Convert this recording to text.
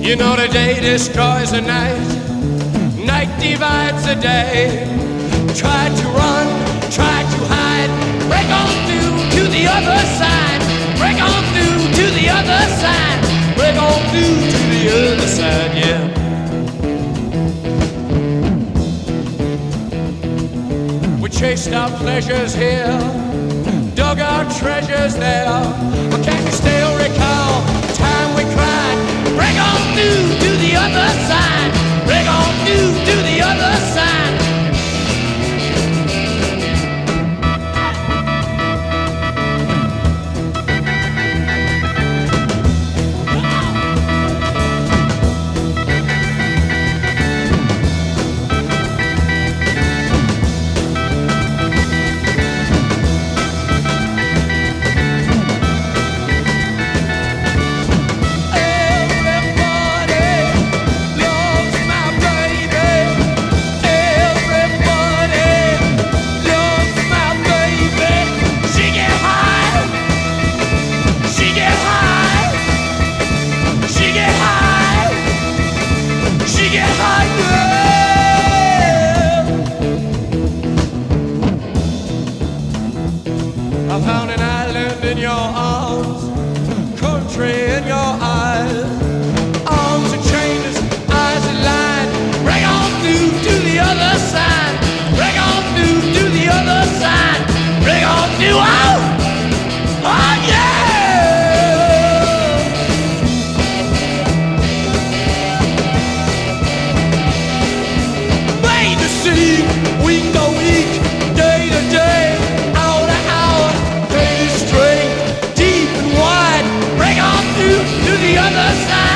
You know the day destroys the night, night divides the day. Try to run, try to hide, break on through to the other side, break on through to the other side, break on through to the other side, yeah. We chased our pleasures here, dug our treasures there, but can you still recall the time we cried? Break on through to the other side, break on through to the other side. I found an island in your arms, country in your eyes, arms and chains, eyes and line. Break on through to the other side, break on through to the other side, break on through. Oh yeah! Made to see, week to week, day to day. To the other side.